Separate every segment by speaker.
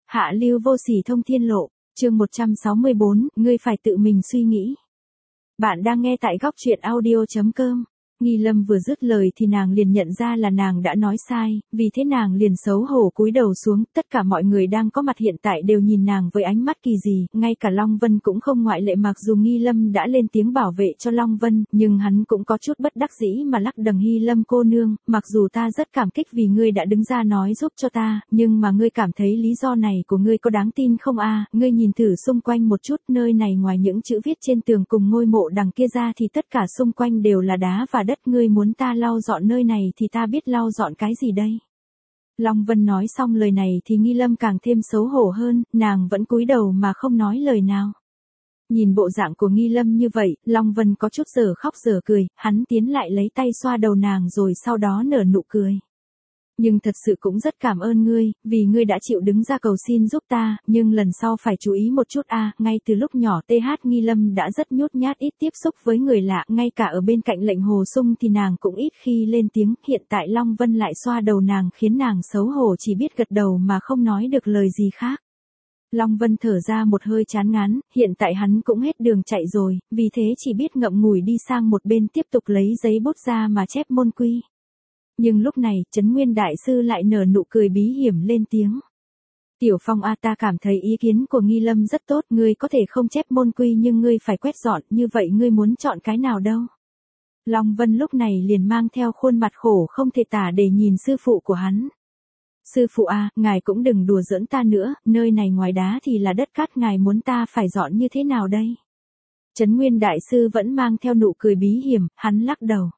Speaker 1: Hạ lưu vô sỉ thông thiên lộ, chương 164, ngươi phải tự mình suy nghĩ. Bạn đang nghe tại góc truyện audio.com. Nghi Lâm vừa dứt lời thì nàng liền nhận ra là nàng đã nói sai, vì thế nàng liền xấu hổ cúi đầu xuống, tất cả mọi người đang có mặt hiện tại đều nhìn nàng với ánh mắt kỳ dị, ngay cả Long Vân cũng không ngoại lệ. Mặc dù Nghi Lâm đã lên tiếng bảo vệ cho Long Vân, nhưng hắn cũng có chút bất đắc dĩ mà lắc đầu. Nghi Lâm cô nương, mặc dù ta rất cảm kích vì ngươi đã đứng ra nói giúp cho ta, nhưng mà ngươi cảm thấy lý do này của ngươi có đáng tin không a? Ngươi nhìn thử xung quanh một chút, nơi này ngoài những chữ viết trên tường cùng ngôi mộ đằng kia ra thì tất cả xung quanh đều là đá và đất. Ngươi muốn ta lau dọn nơi này thì ta biết lau dọn cái gì đây? Long Vân nói xong lời này thì Nghi Lâm càng thêm xấu hổ hơn, nàng vẫn cúi đầu mà không nói lời nào. Nhìn bộ dạng của Nghi Lâm như vậy, Long Vân có chút giờ khóc giờ cười, hắn tiến lại lấy tay xoa đầu nàng rồi sau đó nở nụ cười. Nhưng thật sự cũng rất cảm ơn ngươi, vì ngươi đã chịu đứng ra cầu xin giúp ta, nhưng lần sau phải chú ý một chút a. Ngay từ lúc nhỏ Nghi Lâm đã rất nhút nhát, ít tiếp xúc với người lạ, ngay cả ở bên cạnh Lệnh Hồ Sung thì nàng cũng ít khi lên tiếng, hiện tại Long Vân lại xoa đầu nàng khiến nàng xấu hổ chỉ biết gật đầu mà không nói được lời gì khác. Long Vân thở ra một hơi chán ngán, hiện tại hắn cũng hết đường chạy rồi, vì thế chỉ biết ngậm ngùi đi sang một bên tiếp tục lấy giấy bút ra mà chép môn quy. Nhưng lúc này, Trấn Nguyên Đại Sư lại nở nụ cười bí hiểm lên tiếng. Tiểu Phong a, ta cảm thấy ý kiến của Nghi Lâm rất tốt, ngươi có thể không chép môn quy nhưng ngươi phải quét dọn, như vậy ngươi muốn chọn cái nào đâu? Long Vân lúc này liền mang theo khuôn mặt khổ không thể tả để nhìn sư phụ của hắn. Sư phụ a, ngài cũng đừng đùa giỡn ta nữa, nơi này ngoài đá thì là đất cát, ngài muốn ta phải dọn như thế nào đây? Trấn Nguyên Đại Sư vẫn mang theo nụ cười bí hiểm, hắn lắc đầu.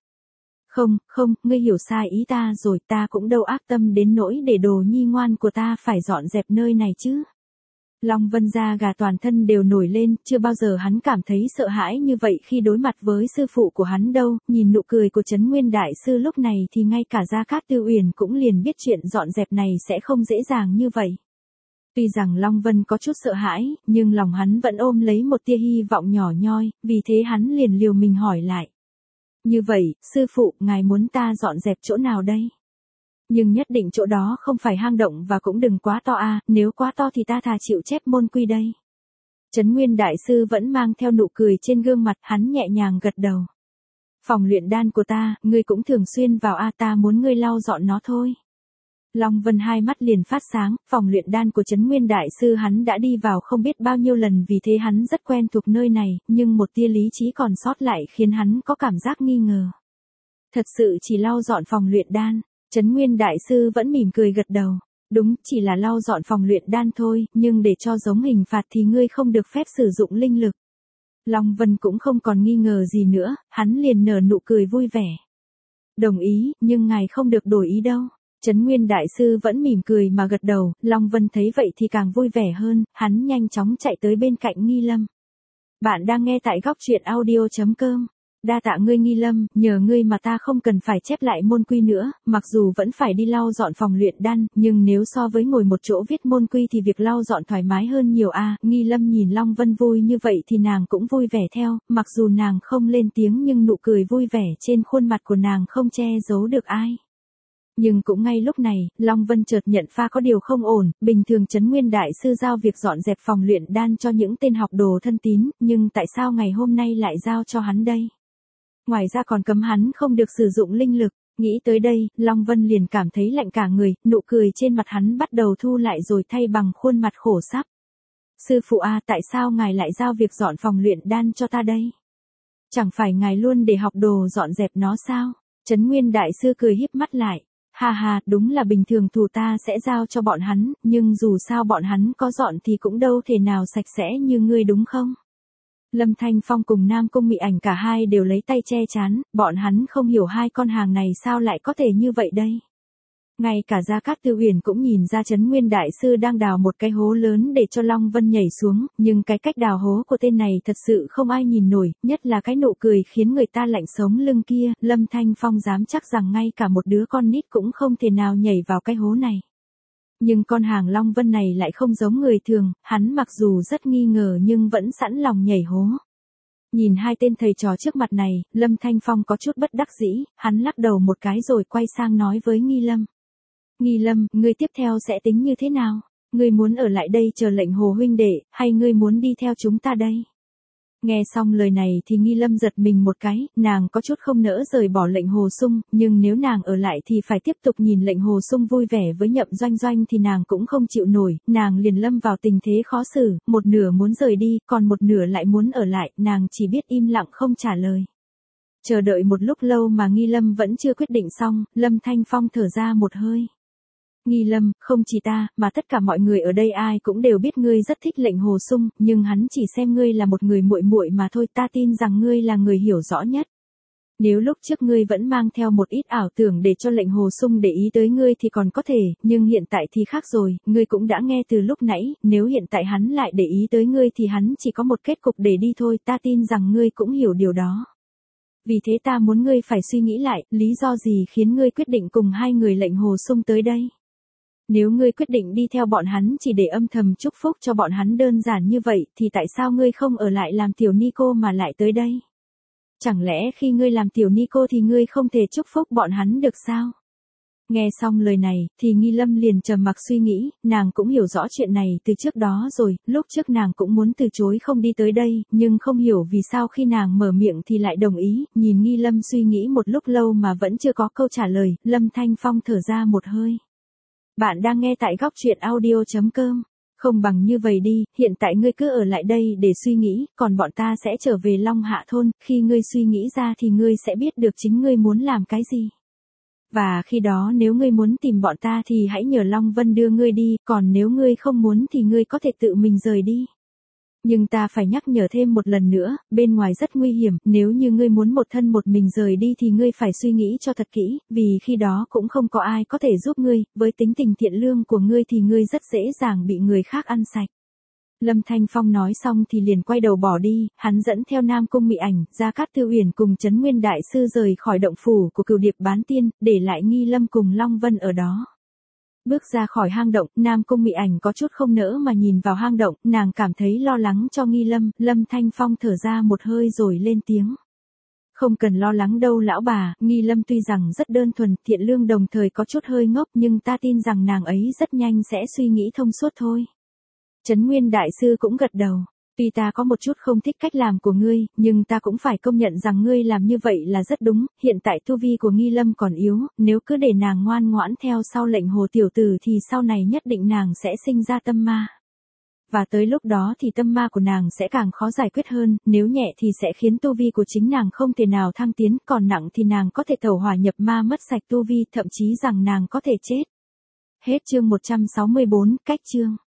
Speaker 1: Không, ngươi hiểu sai ý ta rồi, ta cũng đâu ác tâm đến nỗi để đồ nhi ngoan của ta phải dọn dẹp nơi này chứ. Long Vân da gà toàn thân đều nổi lên, chưa bao giờ hắn cảm thấy sợ hãi như vậy khi đối mặt với sư phụ của hắn đâu. Nhìn nụ cười của Trấn Nguyên Đại Sư lúc này thì ngay cả Gia Cát Tư Uyển cũng liền biết chuyện dọn dẹp này sẽ không dễ dàng như vậy. Tuy rằng Long Vân có chút sợ hãi, nhưng lòng hắn vẫn ôm lấy một tia hy vọng nhỏ nhoi, vì thế hắn liền liều mình hỏi lại. Như vậy, sư phụ, ngài muốn ta dọn dẹp chỗ nào đây? Nhưng nhất định chỗ đó không phải hang động và cũng đừng quá to a, nếu quá to thì ta thà chịu chép môn quy đây. Trấn Nguyên Đại Sư vẫn mang theo nụ cười trên gương mặt, hắn nhẹ nhàng gật đầu. Phòng luyện đan của ta, ngươi cũng thường xuyên vào a, ta muốn ngươi lau dọn nó thôi. Long Vân hai mắt liền phát sáng, phòng luyện đan của Trấn Nguyên Đại Sư hắn đã đi vào không biết bao nhiêu lần, vì thế hắn rất quen thuộc nơi này, nhưng một tia lý trí còn sót lại khiến hắn có cảm giác nghi ngờ. Thật sự chỉ lau dọn phòng luyện đan? Trấn Nguyên Đại Sư vẫn mỉm cười gật đầu. Đúng, chỉ là lau dọn phòng luyện đan thôi, nhưng để cho giống hình phạt thì ngươi không được phép sử dụng linh lực. Long Vân cũng không còn nghi ngờ gì nữa, hắn liền nở nụ cười vui vẻ. Đồng ý, nhưng ngài không được đổi ý đâu. Trấn Nguyên Đại Sư vẫn mỉm cười mà gật đầu, Long Vân thấy vậy thì càng vui vẻ hơn, hắn nhanh chóng chạy tới bên cạnh Nghi Lâm. Bạn đang nghe tại góc truyện audio.com. Đa tạ ngươi Nghi Lâm, nhờ ngươi mà ta không cần phải chép lại môn quy nữa, mặc dù vẫn phải đi lau dọn phòng luyện đan, nhưng nếu so với ngồi một chỗ viết môn quy thì việc lau dọn thoải mái hơn nhiều a. Nghi Lâm nhìn Long Vân vui như vậy thì nàng cũng vui vẻ theo, mặc dù nàng không lên tiếng nhưng nụ cười vui vẻ trên khuôn mặt của nàng không che giấu được ai. Nhưng cũng ngay lúc này, Long Vân chợt nhận ra có điều không ổn, bình thường Trấn Nguyên Đại Sư giao việc dọn dẹp phòng luyện đan cho những tên học đồ thân tín, nhưng tại sao ngày hôm nay lại giao cho hắn đây? Ngoài ra còn cấm hắn không được sử dụng linh lực, nghĩ tới đây, Long Vân liền cảm thấy lạnh cả người, nụ cười trên mặt hắn bắt đầu thu lại rồi thay bằng khuôn mặt khổ sắp. Sư phụ a, tại sao ngài lại giao việc dọn phòng luyện đan cho ta đây? Chẳng phải ngài luôn để học đồ dọn dẹp nó sao? Trấn Nguyên Đại Sư cười híp mắt lại. Ha, đúng là bình thường thủ ta sẽ giao cho bọn hắn, nhưng dù sao bọn hắn có dọn thì cũng đâu thể nào sạch sẽ như ngươi đúng không? Lâm Thanh Phong cùng Nam Cung Mị Ảnh cả hai đều lấy tay che chán, bọn hắn không hiểu hai con hàng này sao lại có thể như vậy đây. Ngay cả Gia Cát Tư Uyển cũng nhìn ra Trấn Nguyên Đại Sư đang đào một cái hố lớn để cho Long Vân nhảy xuống, nhưng cái cách đào hố của tên này thật sự không ai nhìn nổi, nhất là cái nụ cười khiến người ta lạnh sống lưng kia, Lâm Thanh Phong dám chắc rằng ngay cả một đứa con nít cũng không thể nào nhảy vào cái hố này. Nhưng con hàng Long Vân này lại không giống người thường, hắn mặc dù rất nghi ngờ nhưng vẫn sẵn lòng nhảy hố. Nhìn hai tên thầy trò trước mặt này, Lâm Thanh Phong có chút bất đắc dĩ, hắn lắc đầu một cái rồi quay sang nói với Nghi Lâm. Nghi Lâm, ngươi tiếp theo sẽ tính như thế nào? Ngươi muốn ở lại đây chờ lệnh Hồ huynh đệ, hay ngươi muốn đi theo chúng ta đây? Nghe xong lời này thì Nghi Lâm giật mình một cái, nàng có chút không nỡ rời bỏ lệnh Hồ Sung, nhưng nếu nàng ở lại thì phải tiếp tục nhìn lệnh Hồ Sung vui vẻ với Nhậm Doanh Doanh thì nàng cũng không chịu nổi, nàng liền lâm vào tình thế khó xử, một nửa muốn rời đi, còn một nửa lại muốn ở lại, nàng chỉ biết im lặng không trả lời. Chờ đợi một lúc lâu mà Nghi Lâm vẫn chưa quyết định xong, Lâm Thanh Phong thở ra một hơi. Nghi Lâm, không chỉ ta, mà tất cả mọi người ở đây ai cũng đều biết ngươi rất thích lệnh Hồ Sung, nhưng hắn chỉ xem ngươi là một người muội muội mà thôi, ta tin rằng ngươi là người hiểu rõ nhất. Nếu lúc trước ngươi vẫn mang theo một ít ảo tưởng để cho lệnh Hồ Sung để ý tới ngươi thì còn có thể, nhưng hiện tại thì khác rồi, ngươi cũng đã nghe từ lúc nãy, nếu hiện tại hắn lại để ý tới ngươi thì hắn chỉ có một kết cục để đi thôi, ta tin rằng ngươi cũng hiểu điều đó. Vì thế ta muốn ngươi phải suy nghĩ lại, lý do gì khiến ngươi quyết định cùng hai người lệnh Hồ Sung tới đây? Nếu ngươi quyết định đi theo bọn hắn chỉ để âm thầm chúc phúc cho bọn hắn đơn giản như vậy, thì tại sao ngươi không ở lại làm tiểu ni cô mà lại tới đây? Chẳng lẽ khi ngươi làm tiểu ni cô thì ngươi không thể chúc phúc bọn hắn được sao? Nghe xong lời này, thì Nghi Lâm liền trầm mặc suy nghĩ, nàng cũng hiểu rõ chuyện này từ trước đó rồi, lúc trước nàng cũng muốn từ chối không đi tới đây, nhưng không hiểu vì sao khi nàng mở miệng thì lại đồng ý, nhìn Nghi Lâm suy nghĩ một lúc lâu mà vẫn chưa có câu trả lời, Lâm Thanh Phong thở ra một hơi. Bạn đang nghe tại góc truyện audio.com. Không bằng như vậy đi, hiện tại ngươi cứ ở lại đây để suy nghĩ, còn bọn ta sẽ trở về Long Hạ Thôn, khi ngươi suy nghĩ ra thì ngươi sẽ biết được chính ngươi muốn làm cái gì. Và khi đó nếu ngươi muốn tìm bọn ta thì hãy nhờ Long Vân đưa ngươi đi, còn nếu ngươi không muốn thì ngươi có thể tự mình rời đi. Nhưng ta phải nhắc nhở thêm một lần nữa, bên ngoài rất nguy hiểm, nếu như ngươi muốn một thân một mình rời đi thì ngươi phải suy nghĩ cho thật kỹ, vì khi đó cũng không có ai có thể giúp ngươi, với tính tình thiện lương của ngươi thì ngươi rất dễ dàng bị người khác ăn sạch. Lâm Thanh Phong nói xong thì liền quay đầu bỏ đi, hắn dẫn theo Nam Cung Mị Ảnh, Gia Cát Tư Uyển cùng Trấn Nguyên Đại Sư rời khỏi động phủ của Cửu Điệp Bán Tiên, để lại Nghi Lâm cùng Long Vân ở đó. Bước ra khỏi hang động, Nam Cung Mị Ảnh có chút không nỡ mà nhìn vào hang động, nàng cảm thấy lo lắng cho Nghi Lâm, Lâm Thanh Phong thở ra một hơi rồi lên tiếng. Không cần lo lắng đâu lão bà, Nghi Lâm tuy rằng rất đơn thuần, thiện lương đồng thời có chút hơi ngốc nhưng ta tin rằng nàng ấy rất nhanh sẽ suy nghĩ thông suốt thôi. Trấn Nguyên Đại Sư cũng gật đầu. Tuy ta có một chút không thích cách làm của ngươi, nhưng ta cũng phải công nhận rằng ngươi làm như vậy là rất đúng, hiện tại tu vi của Nghi Lâm còn yếu, nếu cứ để nàng ngoan ngoãn theo sau lệnh Hồ tiểu tử thì sau này nhất định nàng sẽ sinh ra tâm ma. Và tới lúc đó thì tâm ma của nàng sẽ càng khó giải quyết hơn, nếu nhẹ thì sẽ khiến tu vi của chính nàng không thể nào thăng tiến, còn nặng thì nàng có thể tẩu hỏa nhập ma mất sạch tu vi, thậm chí rằng nàng có thể chết. Hết chương 164, cách chương.